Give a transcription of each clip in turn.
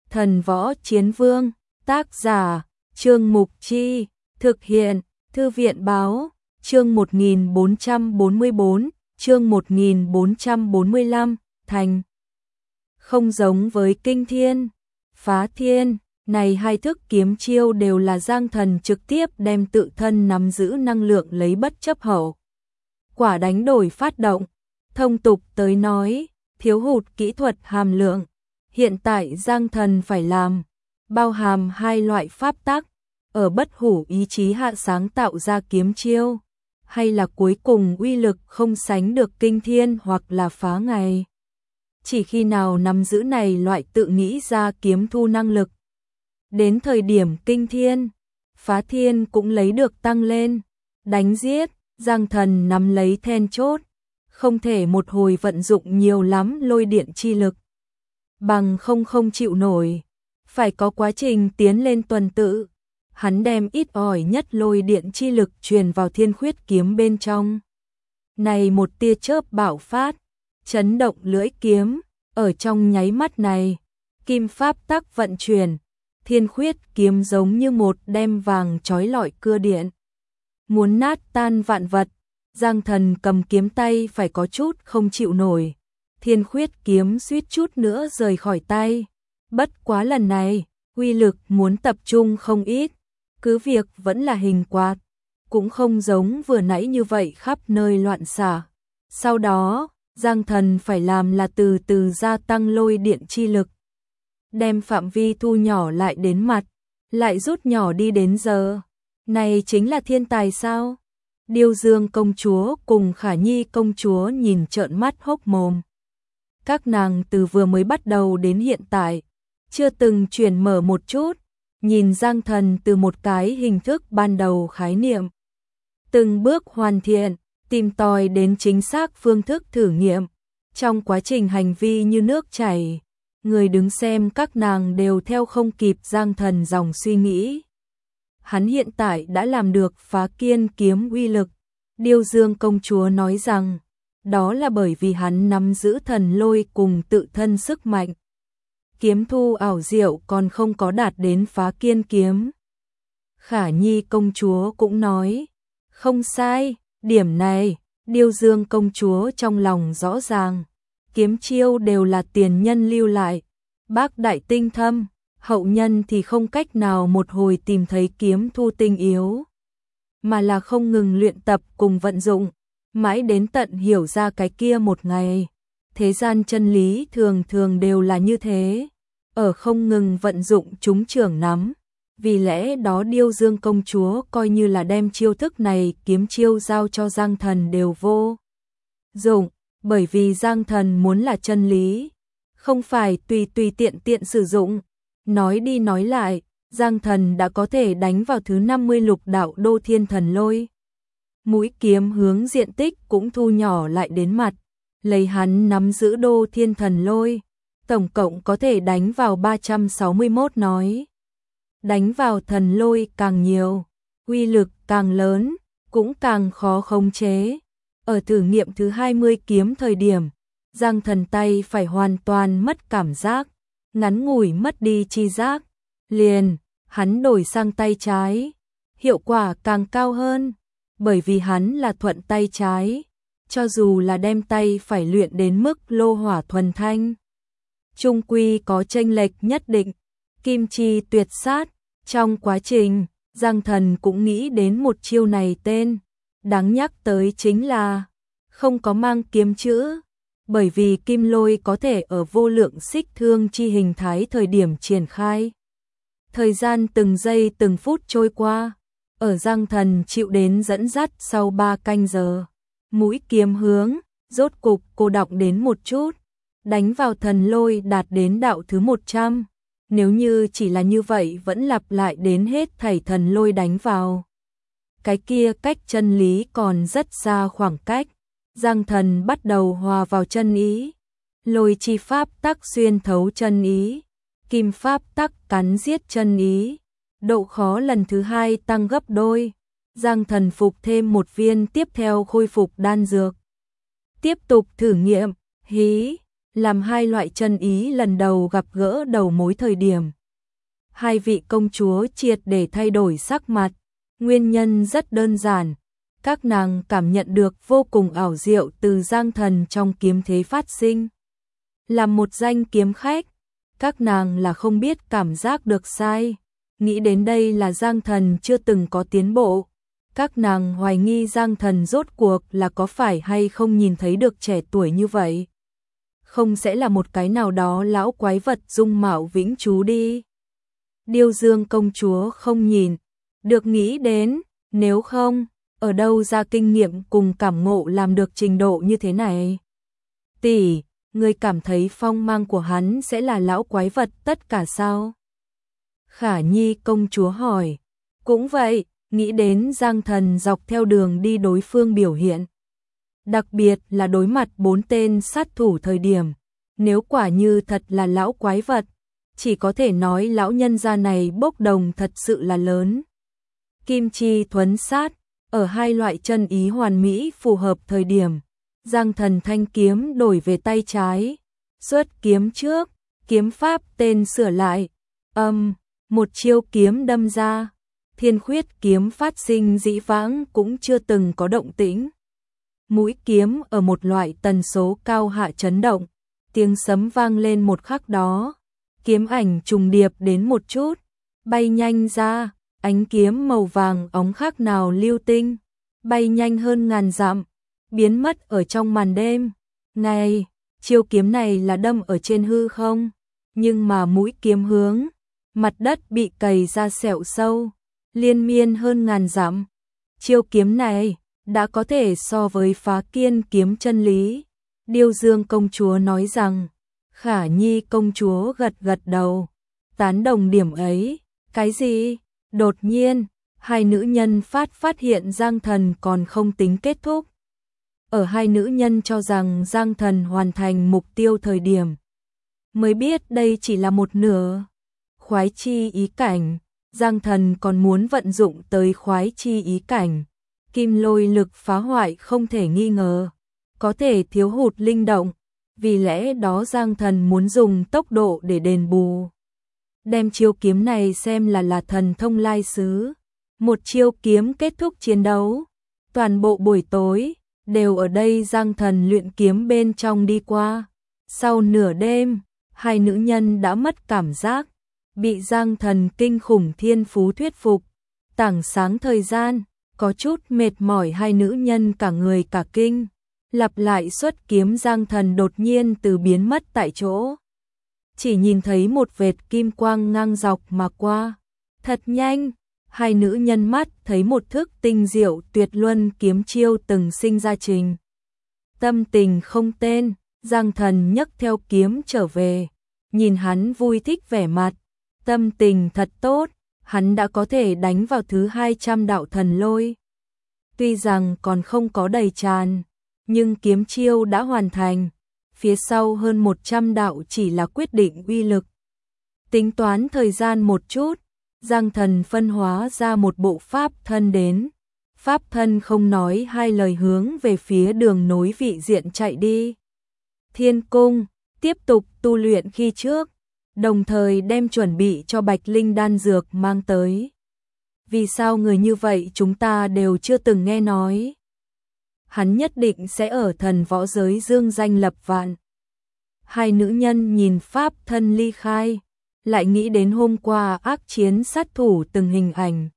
Thần võ chiến vương, tác giả, Trương Mục Chi, thực hiện, Thư viện báo, chương 1444, chương 1445, thành. Không giống với kinh thiên, phá thiên, này hai thức kiếm chiêu đều là Giang Thần trực tiếp đem tự thân nắm giữ năng lượng lấy bất chấp hậu quả đánh đổi phát động. Thông tục tới nói, thiếu hụt kỹ thuật hàm lượng. Hiện tại Giang Thần phải làm, bao hàm hai loại pháp tắc, ở bất hủ ý chí hạ sáng tạo ra kiếm chiêu, hay là cuối cùng uy lực không sánh được kinh thiên hoặc là phá ngày. Chỉ khi nào nắm giữ này loại tự nghĩ ra kiếm thu năng lực, đến thời điểm kinh thiên, phá thiên cũng lấy được tăng lên, đánh giết, Giang Thần nắm lấy then chốt, không thể một hồi vận dụng nhiều lắm lôi điện chi lực, bằng không chịu nổi, phải có quá trình tiến lên tuần tự. Hắn đem ít ỏi nhất lôi điện chi lực truyền vào thiên khuyết kiếm bên trong. Này một tia chớp bạo phát, chấn động lưỡi kiếm, ở trong nháy mắt này, kim pháp tắc vận chuyển, thiên khuyết kiếm giống như một đem vàng trói lọi cưa điện. Muốn nát tan vạn vật, Giang Thần cầm kiếm tay phải có chút không chịu nổi. Thiên khuyết kiếm suýt chút nữa rời khỏi tay. Bất quá lần này, uy lực muốn tập trung không ít. Cứ việc vẫn là hình quạt, cũng không giống vừa nãy như vậy khắp nơi loạn xả. Sau đó, Giang Thần phải làm là từ từ gia tăng lôi điện chi lực. Đem phạm vi thu nhỏ lại đến mặt, lại rút nhỏ đi đến giờ. Này chính là thiên tài sao? Điêu Dương công chúa cùng Khả Nhi công chúa nhìn trợn mắt hốc mồm. Các nàng từ vừa mới bắt đầu đến hiện tại, chưa từng chuyển mở một chút, nhìn Giang Thần từ một cái hình thức ban đầu khái niệm. Từng bước hoàn thiện, tìm tòi đến chính xác phương thức thử nghiệm. Trong quá trình hành vi như nước chảy, người đứng xem các nàng đều theo không kịp Giang Thần dòng suy nghĩ. Hắn hiện tại đã làm được phá kiên kiếm uy lực. Điêu Dương công chúa nói rằng, đó là bởi vì hắn nắm giữ thần lôi cùng tự thân sức mạnh. Kiếm thu ảo diệu còn không có đạt đến phá kiên kiếm. Khả Nhi công chúa cũng nói, không sai, điểm này, Điêu Dương công chúa trong lòng rõ ràng. Kiếm chiêu đều là tiền nhân lưu lại, bác đại tinh thâm, hậu nhân thì không cách nào một hồi tìm thấy kiếm thu tinh yếu, mà là không ngừng luyện tập cùng vận dụng, mãi đến tận hiểu ra cái kia một ngày. Thế gian chân lý thường thường đều là như thế, ở không ngừng vận dụng chúng trưởng nắm. Vì lẽ đó Điêu Dương công chúa coi như là đem chiêu thức này kiếm chiêu giao cho Giang Thần đều vô dụng, bởi vì Giang Thần muốn là chân lý, không phải tùy tiện sử dụng. Nói đi nói lại, Giang Thần đã có thể đánh vào thứ 50 lục đạo đô thiên thần lôi. Mũi kiếm hướng diện tích cũng thu nhỏ lại đến mặt, lấy hắn nắm giữ đô thiên thần lôi, tổng cộng có thể đánh vào 361 nói. Đánh vào thần lôi càng nhiều, uy lực càng lớn, cũng càng khó khống chế. Ở thử nghiệm thứ 20 kiếm thời điểm, Giang Thần tay phải hoàn toàn mất cảm giác, ngắn ngủi mất đi chi giác, liền, hắn đổi sang tay trái, hiệu quả càng cao hơn, bởi vì hắn là thuận tay trái, cho dù là đem tay phải luyện đến mức lô hỏa thuần thanh. Trung quy có chênh lệch nhất định, kim chi tuyệt sát, trong quá trình, Giang Thần cũng nghĩ đến một chiêu này tên, đáng nhắc tới chính là, không có mang kiếm chữ. Bởi vì kim lôi có thể ở vô lượng xích thương chi hình thái thời điểm triển khai. Thời gian từng giây từng phút trôi qua, ở Giang Thần chịu đến dẫn dắt sau 3 canh giờ. Mũi kiếm hướng, rốt cục cô đọng đến một chút, đánh vào thần lôi đạt đến đạo thứ 100. Nếu như chỉ là như vậy vẫn lặp lại đến hết thảy thần lôi đánh vào. Cái kia cách chân lý còn rất xa khoảng cách. Giang Thần bắt đầu hòa vào chân ý, lôi chi pháp tắc xuyên thấu chân ý, kim pháp tắc cắn giết chân ý, độ khó lần thứ 2 tăng gấp đôi. Giang Thần phục thêm một viên tiếp theo khôi phục đan dược. Tiếp tục thử nghiệm, hí, làm hai loại chân ý lần đầu gặp gỡ đầu mối thời điểm. Hai vị công chúa triệt để thay đổi sắc mặt, nguyên nhân rất đơn giản, các nàng cảm nhận được vô cùng ảo diệu từ Giang Thần trong kiếm thế phát sinh. Làm một danh kiếm khách, các nàng là không biết cảm giác được sai, nghĩ đến đây là Giang Thần chưa từng có tiến bộ. Các nàng hoài nghi Giang Thần rốt cuộc là có phải hay không nhìn thấy được trẻ tuổi như vậy. Không sẽ là một cái nào đó lão quái vật dung mạo vĩnh trú đi. Điêu Dương công chúa không nhìn được nghĩ đến, nếu không, ở đâu ra kinh nghiệm cùng cảm ngộ làm được trình độ như thế này. Tỷ, ngươi cảm thấy phong mang của hắn sẽ là lão quái vật tất cả sao? Khả Nhi công chúa hỏi. Cũng vậy, nghĩ đến Giang Thần dọc theo đường đi đối phương biểu hiện. Đặc biệt là đối mặt 4 tên sát thủ thời điểm, nếu quả như thật là lão quái vật, chỉ có thể nói lão nhân gia này bốc đồng thật sự là lớn. Kim chi thuấn sát, ở hai loại chân ý hoàn mỹ phù hợp thời điểm, Giang Thần thanh kiếm đổi về tay trái, xuất kiếm trước, kiếm pháp tên sửa lại, một chiêu kiếm đâm ra, thiên khuyết kiếm phát sinh dĩ vãng cũng chưa từng có động tĩnh. Mũi kiếm ở một loại tần số cao hạ chấn động, tiếng sấm vang lên một khắc đó, kiếm ảnh trùng điệp đến một chút, bay nhanh ra, ánh kiếm màu vàng óng khác nào lưu tinh, bay nhanh hơn ngàn dặm, biến mất ở trong màn đêm. Này, chiêu kiếm này là đâm ở trên hư không, nhưng mà mũi kiếm hướng, mặt đất bị cày ra sẹo sâu, liên miên hơn ngàn dặm. Chiêu kiếm này đã có thể so với Phá Kiên kiếm chân lý. Điêu Dương công chúa nói rằng, Khả Nhi công chúa gật gật đầu, tán đồng điểm ấy. Cái gì? Đột nhiên, hai nữ nhân phát hiện Giang Thần còn không tính kết thúc. Ở hai nữ nhân cho rằng Giang Thần hoàn thành mục tiêu thời điểm, mới biết đây chỉ là một nửa. Khoái chi ý cảnh, Giang Thần còn muốn vận dụng tới khoái chi ý cảnh. Kim lôi lực phá hoại không thể nghi ngờ, có thể thiếu hụt linh động, vì lẽ đó Giang Thần muốn dùng tốc độ để đền bù. Đem chiêu kiếm này xem là thần thông lai sứ. Một chiêu kiếm kết thúc chiến đấu, toàn bộ buổi tối đều ở đây Giang Thần luyện kiếm bên trong đi qua. Sau nửa đêm, hai nữ nhân đã mất cảm giác, bị Giang Thần kinh khủng thiên phú thuyết phục. Tảng sáng thời gian, có chút mệt mỏi, hai nữ nhân cả người cả kinh, lặp lại xuất kiếm. Giang Thần đột nhiên từ biến mất tại chỗ, chỉ nhìn thấy một vệt kim quang ngang dọc mà qua, thật nhanh. Hai nữ nhân mắt thấy một thức tinh diệu tuyệt luân kiếm chiêu từng sinh ra trình. Tâm tình không tên, Giang Thần nhấc theo kiếm trở về, nhìn hắn vui thích vẻ mặt, tâm tình thật tốt, hắn đã có thể đánh vào thứ 200 đạo thần lôi. Tuy rằng còn không có đầy tràn, nhưng kiếm chiêu đã hoàn thành, phía sau hơn 100 đạo chỉ là quyết định uy lực. Tính toán thời gian một chút, Giang Thần phân hóa ra một bộ pháp thân đến. Pháp thân không nói hai lời hướng về phía đường nối vị diện chạy đi. Thiên cung, tiếp tục tu luyện khi trước, đồng thời đem chuẩn bị cho Bạch Linh đan dược mang tới. Vì sao người như vậy chúng ta đều chưa từng nghe nói? Hắn nhất định sẽ ở thần võ giới dương danh lập vạn. Hai nữ nhân nhìn pháp thân ly khai, lại nghĩ đến hôm qua ác chiến sát thủ từng hình ảnh.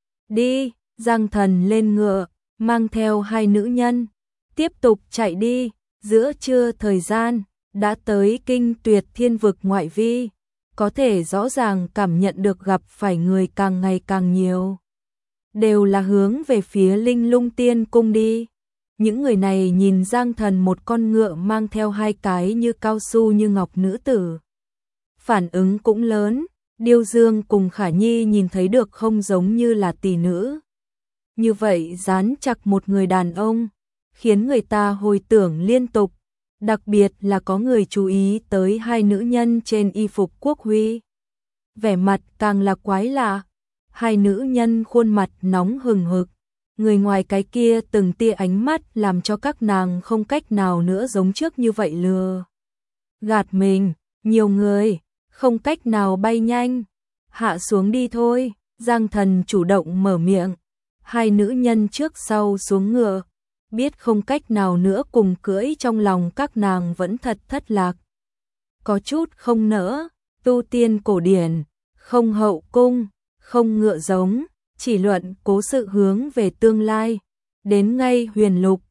Đi, Giang Thần lên ngựa, mang theo hai nữ nhân, tiếp tục chạy đi. Giữa trưa thời gian, đã tới Kinh Tuyệt Thiên vực ngoại vi, có thể rõ ràng cảm nhận được gặp phải người càng ngày càng nhiều. Đều là hướng về phía Linh Lung Tiên cung đi. Những người này nhìn Giang Thần một con ngựa mang theo hai cái như cao su như ngọc nữ tử. Phản ứng cũng lớn, Điêu Dương cùng Khả Nhi nhìn thấy được không giống như là tỷ nữ. Như vậy dán chặt một người đàn ông, khiến người ta hồi tưởng liên tục, đặc biệt là có người chú ý tới hai nữ nhân trên y phục quốc huy. Vẻ mặt càng là quái lạ, hai nữ nhân khuôn mặt nóng hừng hực, người ngoài cái kia từng tia ánh mắt làm cho các nàng không cách nào nữa giống trước như vậy lừa. gạt mình, nhiều người, không cách nào bay nhanh, hạ xuống đi thôi, Giang Thần chủ động mở miệng, hai nữ nhân trước sau xuống ngựa, biết không cách nào nữa cùng cưỡi trong lòng các nàng vẫn thật thất lạc. Có chút không nỡ, tu tiên cổ điển, không hậu cung, không ngựa giống, chỉ luận cố sự hướng về tương lai, đến ngay huyền lục,